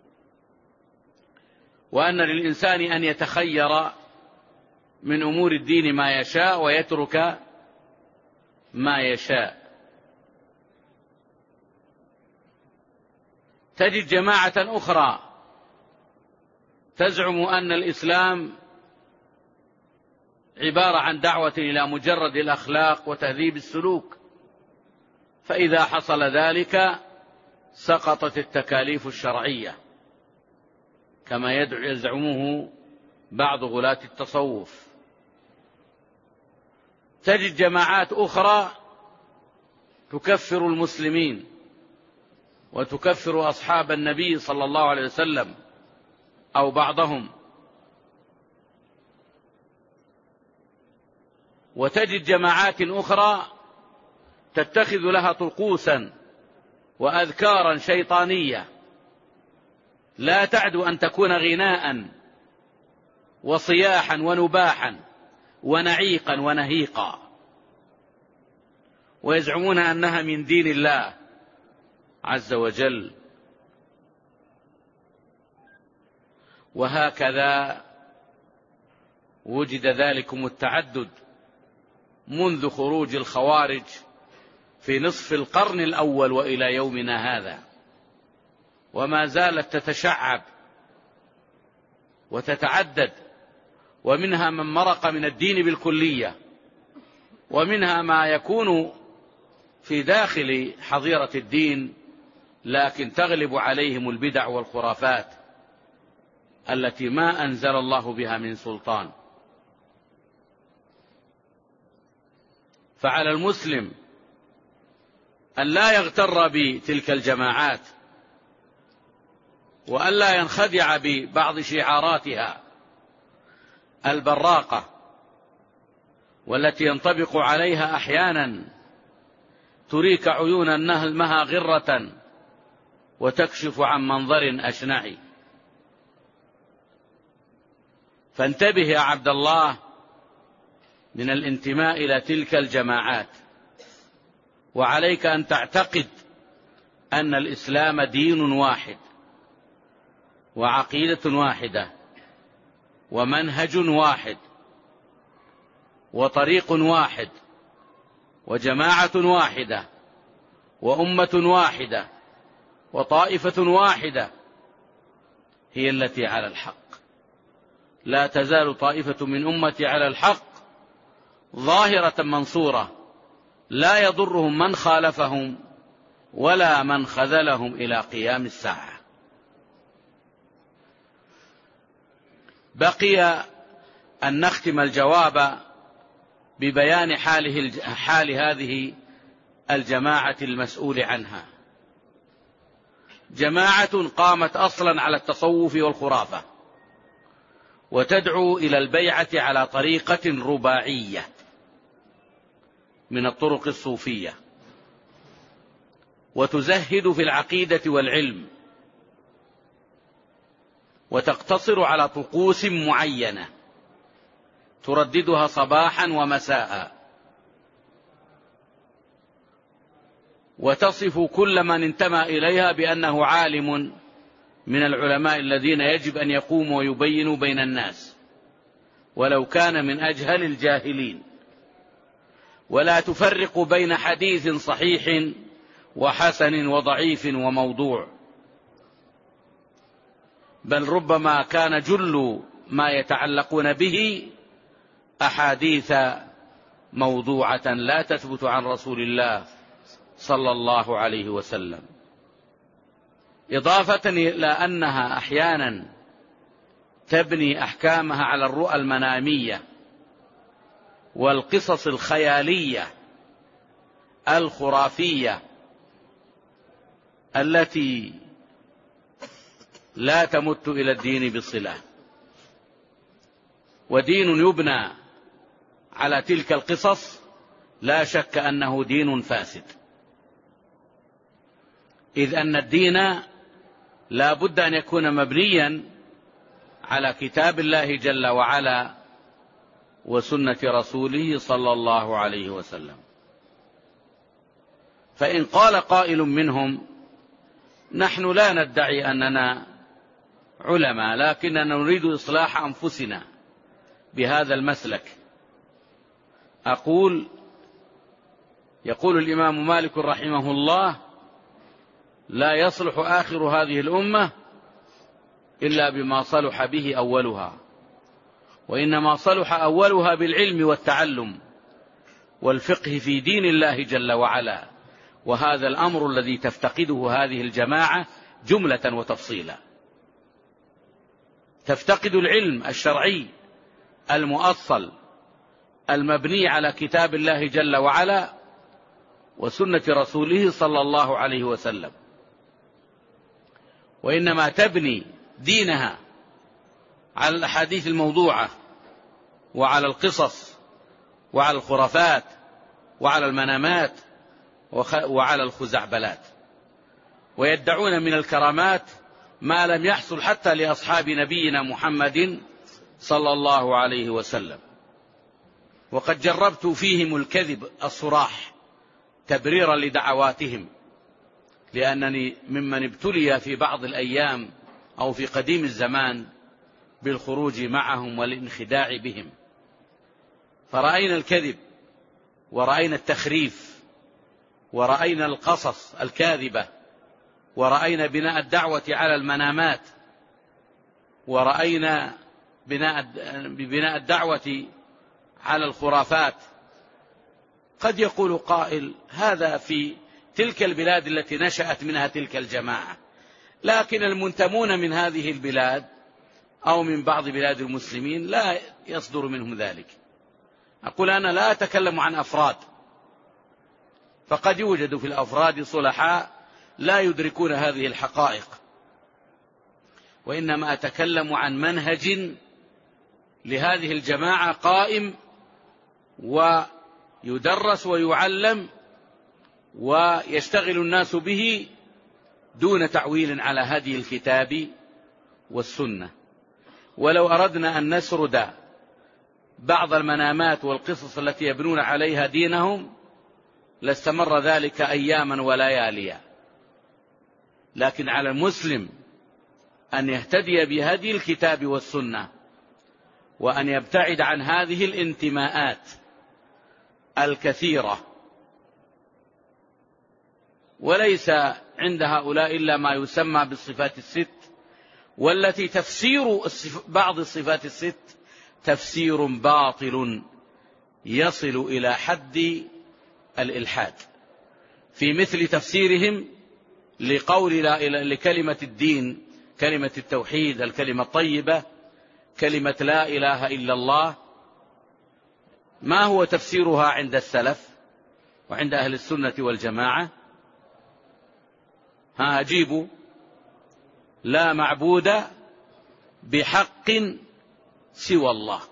وأن للإنسان أن يتخير من أمور الدين ما يشاء ويترك ما يشاء. تجد جماعة أخرى تزعم أن الإسلام عبارة عن دعوة إلى مجرد الأخلاق وتهذيب السلوك، فإذا حصل ذلك سقطت التكاليف الشرعية كما يزعمه بعض غلاة التصوف. تجد جماعات أخرى تكفر المسلمين وتكفر أصحاب النبي صلى الله عليه وسلم أو بعضهم. وتجد جماعات أخرى تتخذ لها طقوسا وأذكارا شيطانية لا تعدو أن تكون غناء وصياحا ونباحا ونعيقا ونهيقا، ويزعمون أنها من دين الله عز وجل. وهكذا وجد ذلكم التعدد منذ خروج الخوارج في نصف القرن الأول وإلى يومنا هذا، وما زالت تتشعب وتتعدد، ومنها من مرق من الدين بالكلية، ومنها ما يكون في داخل حظيرة الدين لكن تغلب عليهم البدع والخرافات التي ما أنزل الله بها من سلطان. فعلى المسلم أن لا يغتر بتلك الجماعات وأن لا ينخدع ببعض شعاراتها، البراقة والتي ينطبق عليها أحيانا تريك عيون النهمها غرة وتكشف عن منظر أشنع. فانتبه يا عبد الله من الانتماء إلى تلك الجماعات، وعليك أن تعتقد أن الإسلام دين واحد وعقيدة واحدة ومنهج واحد وطريق واحد وجماعة واحدة وأمة واحدة وطائفة واحدة هي التي على الحق. لا تزال طائفة من أمتي على الحق ظاهرة منصورة لا يضرهم من خالفهم ولا من خذلهم إلى قيام الساعة. بقي أن نختم الجواب ببيان حاله حال هذه الجماعة المسؤول عنها. جماعة قامت أصلا على التصوف والخرافة، وتدعو إلى البيعة على طريقة رباعية من الطرق الصوفية، وتزهد في العقيدة والعلم، وتقتصر على طقوس معينة ترددها صباحا ومساء، وتصف كل من انتمى إليها بأنه عالم من العلماء الذين يجب أن يقوموا ويبينوا بين الناس ولو كان من أجهل الجاهلين، ولا تفرق بين حديث صحيح وحسن وضعيف وموضوع، بل ربما كان جل ما يتعلقون به أحاديث موضوعة لا تثبت عن رسول الله صلى الله عليه وسلم، إضافة إلى أنها أحيانا تبني أحكامها على الرؤى المنامية والقصص الخيالية الخرافية التي لا تمت إلى الدين بصلة. ودين يبنى على تلك القصص لا شك أنه دين فاسد، إذ أن الدين لا بد أن يكون مبنيا على كتاب الله جل وعلا وسنة رسوله صلى الله عليه وسلم. فإن قال قائل منهم: نحن لا ندعي أننا علماء، لكننا نريد إصلاح أنفسنا بهذا المسلك، أقول: يقول الإمام مالك رحمه الله: لا يصلح آخر هذه الأمة إلا بما صلح به أولها، وإنما صلح أولها بالعلم والتعلم والفقه في دين الله جل وعلا، وهذا الأمر الذي تفتقده هذه الجماعة جملة وتفصيلا. تفتقد العلم الشرعي المؤصل المبني على كتاب الله جل وعلا وسنة رسوله صلى الله عليه وسلم، وإنما تبني دينها على الأحاديث الموضوعة وعلى القصص وعلى الخرافات وعلى المنامات وعلى الخزعبلات، ويدعون من الكرامات ما لم يحصل حتى لأصحاب نبينا محمد صلى الله عليه وسلم. وقد جربت فيهم الكذب الصراح تبريرا لدعواتهم، لأنني ممن ابتلي في بعض الأيام أو في قديم الزمان بالخروج معهم والانخداع بهم، فرأينا الكذب ورأينا التخريف ورأينا القصص الكاذبة ورأينا بناء الدعوة على المنامات ورأينا بناء بناء الدعوة على الخرافات. قد يقول قائل: هذا في تلك البلاد التي نشأت منها تلك الجماعة، لكن المنتمون من هذه البلاد أو من بعض بلاد المسلمين لا يصدر منهم ذلك. أقول: أنا لا أتكلم عن أفراد، فقد يوجد في الأفراد صلحاء لا يدركون هذه الحقائق، وإنما أتكلم عن منهج لهذه الجماعة قائم ويدرس ويعلم ويشتغل الناس به دون تعويل على هدي الكتاب والسنة. ولو أردنا أن نسرد بعض المنامات والقصص التي يبنون عليها دينهم لاستمر ذلك أياما ولياليا، لكن على المسلم أن يهتدي بهدي الكتاب والسنة وأن يبتعد عن هذه الانتماءات الكثيرة. وليس عند هؤلاء إلا ما يسمى بالصفات الست، والتي تفسير بعض الصفات الست تفسير باطل يصل إلى حد الإلحاد، في مثل تفسيرهم لقول لا إله لكلمة الدين، كلمة التوحيد، الكلمة الطيبة، كلمة لا إله إلا الله. ما هو تفسيرها عند السلف وعند أهل السنة والجماعة؟ ها أجيبوا: لا معبود بحق سوى الله،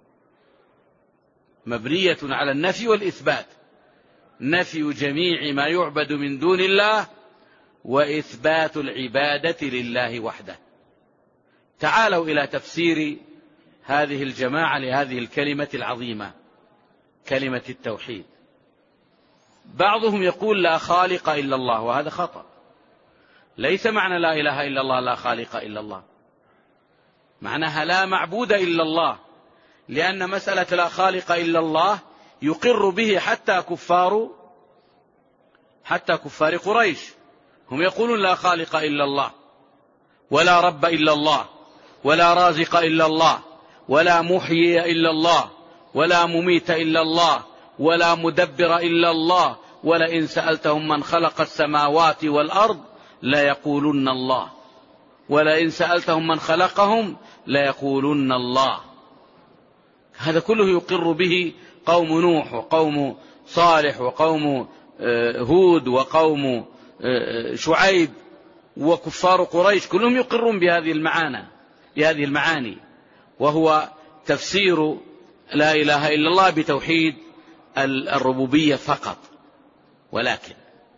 مبنية على النفي والإثبات، نفي جميع ما يعبد من دون الله وإثبات العبادة لله وحده. تعالوا إلى تفسير هذه الجماعة لهذه الكلمة العظيمة، كلمة التوحيد. بعضهم يقول لا خالق إلا الله، وهذا خطأ. ليس معنى لا إله إلا الله لا خالق إلا الله، معناها لا معبود إلا الله، لأن مسألة لا خالق إلا الله يقر به حتى كفار حتى كفار قريش، هم يقولون لا خالق إلا الله، ولا رب إلا الله، ولا رازق إلا الله، ولا محيي إلا الله، ولا مميت إلا الله، ولا مدبر إلا الله، ولئن سألتهم من خلق السماوات والأرض ليقولن الله، ولئن سألتهم من خلقهم ليقولن الله. هذا كله يقر به قوم نوح وقوم صالح وقوم هود وقوم شعيب وكفار قريش، كلهم يقرون بهذه المعاني بهذه المعاني وهو تفسير لا إله إلا الله بتوحيد الربوبية فقط. ولكن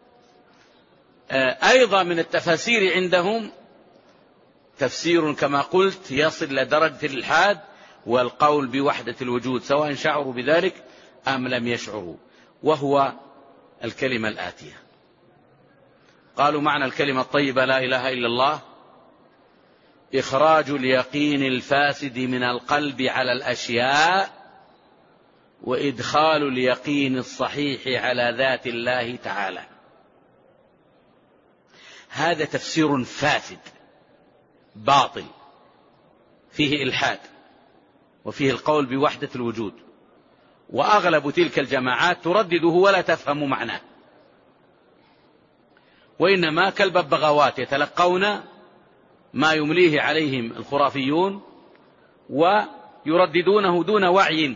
أيضا من التفاسير عندهم تفسير كما قلت يصل لدرجة الإلحاد والقول بوحدة الوجود، سواء شعروا بذلك أم لم يشعروا، وهو الكلمة الآتية. قالوا معنى الكلمة الطيبة لا إله إلا الله إخراج اليقين الفاسد من القلب على الأشياء وإدخال اليقين الصحيح على ذات الله تعالى. هذا تفسير فاسد باطل فيه إلحاد وفيه القول بوحدة الوجود، وأغلب تلك الجماعات تردده ولا تفهم معناه، وإنما كالببغاوات يتلقون ما يمليه عليهم الخرافيون ويرددونه دون وعي.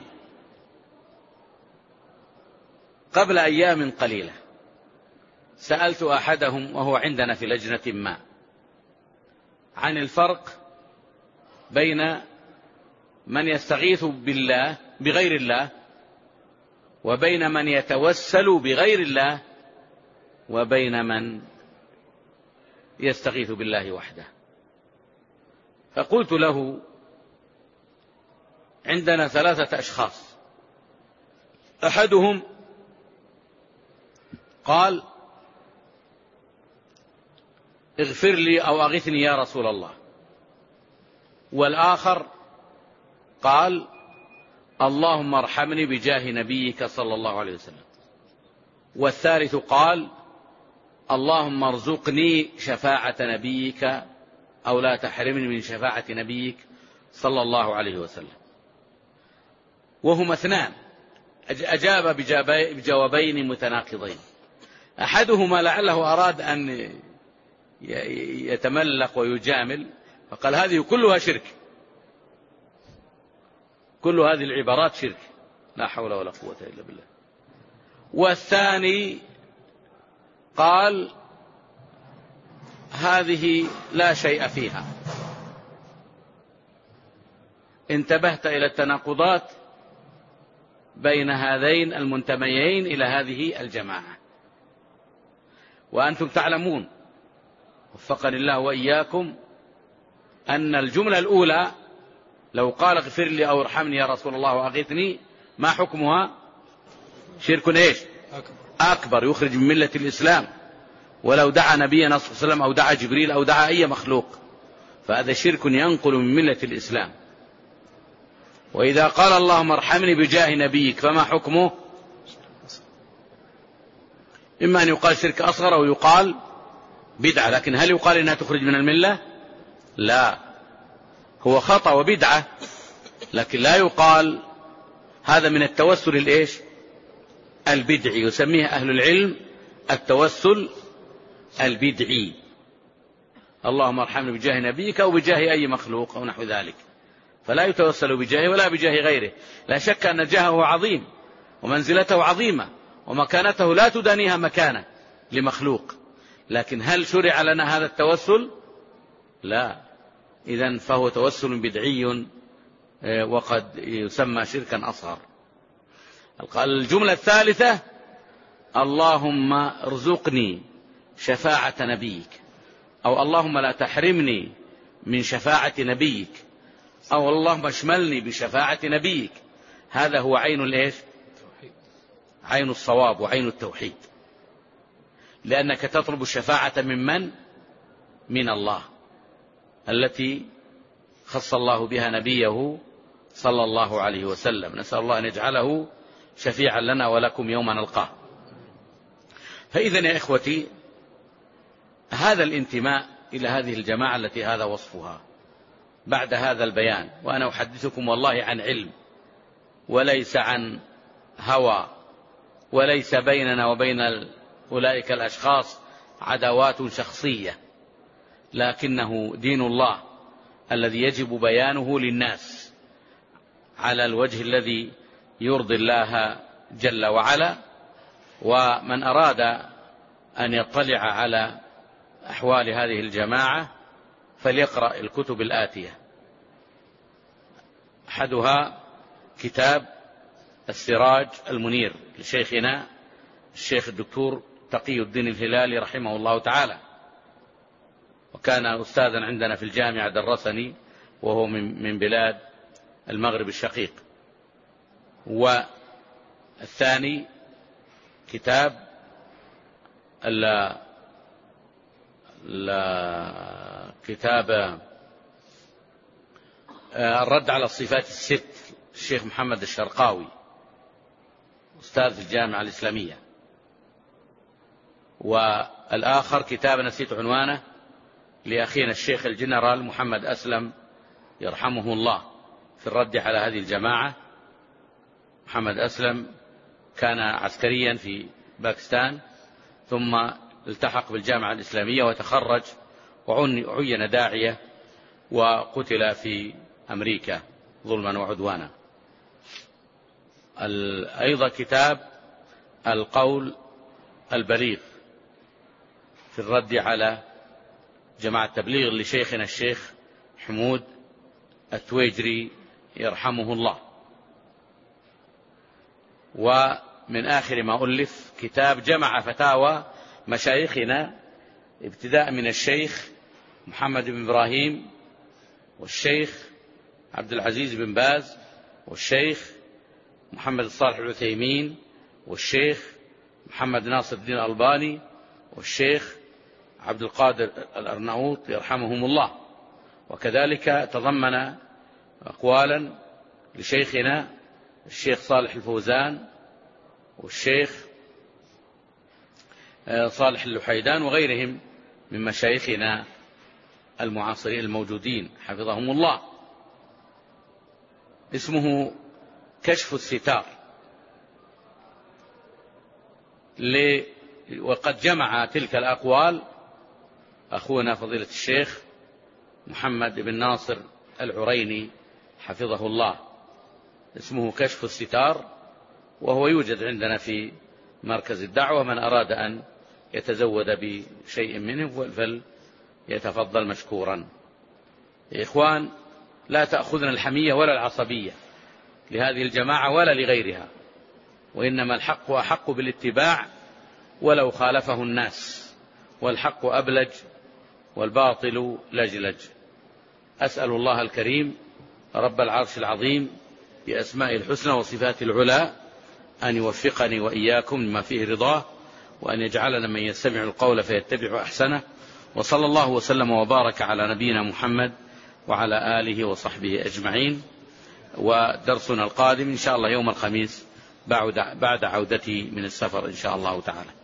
قبل أيام قليلة سألت أحدهم وهو عندنا في لجنة ما عن الفرق بين من يستغيث بالله بغير الله وبين من يتوسل بغير الله وبين من يستغيث بالله وحده. فقلت له عندنا ثلاثة أشخاص، أحدهم قال اغفر لي أو أغثني يا رسول الله، والآخر قال اللهم ارحمني بجاه نبيك صلى الله عليه وسلم، والثالث قال اللهم ارزقني شفاعة نبيك أو لا تحرمني من شفاعة نبيك صلى الله عليه وسلم. وهما اثنان أجاب بجوابين متناقضين. أحدهما لعله أراد أن يتملق ويجامل فقال هذه كلها شرك، كل هذه العبارات شرك، لا حول ولا قوة إلا بالله. والثاني قال هذه لا شيء فيها، انتبهت إلى التناقضات بين هذين المنتميين إلى هذه الجماعة. وأنتم تعلمون وفقني الله وإياكم أن الجملة الأولى لو قال اغفر لي أو ارحمني يا رسول الله وأغثني ما حكمها؟ شرك إيش؟ أكبر يخرج من ملة الإسلام. ولو دعا نبينا صلى الله عليه وسلم أو دعا جبريل أو دعا أي مخلوق فهذا شرك ينقل من ملة الإسلام. وإذا قال اللهم ارحمني بجاه نبيك فما حكمه؟ إما أن يقال شرك أصغر أو يقال بدعة. لكن هل يقال إنها تخرج من الملة؟ لا، هو خطأ وبدعة، لكن لا يقال هذا من التوسل الإيش؟ البدعي. يسميه أهل العلم التوسل البدعي. اللهم ارحمني بجاه نبيك أو بجاه أي مخلوق أو نحو ذلك، فلا يتوسل بجاهه ولا بجاه غيره. لا شك أن جاهه عظيم ومنزلته عظيمة ومكانته لا تدانيها مكانة لمخلوق، لكن هل شرع لنا هذا التوسل؟ لا. إذن فهو توسل بدعي وقد يسمى شركا أصغر. الجملة الثالثة اللهم ارزقني شفاعة نبيك، أو اللهم لا تحرمني من شفاعة نبيك، أو اللهم اشملني بشفاعة نبيك. هذا هو عين الإيش؟ عين الصواب وعين التوحيد، لأنك تطلب الشفاعة من من؟ من الله، التي خص الله بها نبيه صلى الله عليه وسلم. نسأل الله أن يجعله شفيعا لنا ولكم يوم نلقاه. فإذن يا إخوتي هذا الانتماء إلى هذه الجماعة التي هذا وصفها بعد هذا البيان، وأنا أحدثكم والله عن علم وليس عن هوى، وليس بيننا وبين أولئك الأشخاص عداوات شخصية، لكنه دين الله الذي يجب بيانه للناس على الوجه الذي يرضي الله جل وعلا. ومن أراد أن يطلع على أحوال هذه الجماعة فليقرأ الكتب الآتية: أحدها كتاب السراج المنير لشيخنا الشيخ الدكتور تقي الدين الهلالي رحمه الله تعالى، وكان أستاذا عندنا في الجامعة، درسني وهو من من بلاد المغرب الشقيق. والثاني كتاب ال كتاب الرد على الصفات الست الشيخ محمد الشرقاوي أستاذ في الجامعة الإسلامية. والآخر كتاب نسيت عنوانه لأخينا الشيخ الجنرال محمد أسلم يرحمه الله في الرد على هذه الجماعة. محمد أسلم كان عسكريا في باكستان ثم التحق بالجامعة الإسلامية وتخرج وعين داعية وقتل في أمريكا ظلما وعدوانا. أيضا كتاب القول البليغ في الرد على جماعة التبليغ لشيخنا الشيخ حمود التويجري يرحمه الله. ومن آخر ما ألف كتاب جمع فتاوى مشايخنا ابتداء من الشيخ محمد بن إبراهيم والشيخ عبد العزيز بن باز والشيخ محمد الصالح العثيمين والشيخ محمد ناصر الدين الألباني والشيخ عبد القادر الأرناؤوط يرحمهم الله. وكذلك تضمن أقوالا لشيخنا الشيخ صالح الفوزان والشيخ صالح اللحيدان وغيرهم من مشايخنا المعاصرين الموجودين حفظهم الله. اسمه كشف الستار، وقد جمع تلك الأقوال أخونا فضيلة الشيخ محمد بن ناصر العريني حفظه الله. اسمه كشف الستار، وهو يوجد عندنا في مركز الدعوة. من أراد أن يتزود بشيء منه فليتفضل مشكورا. يا إخوان، لا تأخذنا الحمية ولا العصبية لهذه الجماعة ولا لغيرها، وإنما الحق أحق بالاتباع ولو خالفه الناس، والحق أبلج والباطل لجلج. أسأل الله الكريم رب العرش العظيم بأسماء الحسنى وصفات العلى أن يوفقني وإياكم لما فيه رضاه، وأن يجعلنا من يستمع القول فيتبع أحسنه، وصلى الله وسلم وبارك على نبينا محمد وعلى آله وصحبه أجمعين. ودرسنا القادم إن شاء الله يوم الخميس بعد عودتي من السفر إن شاء الله تعالى.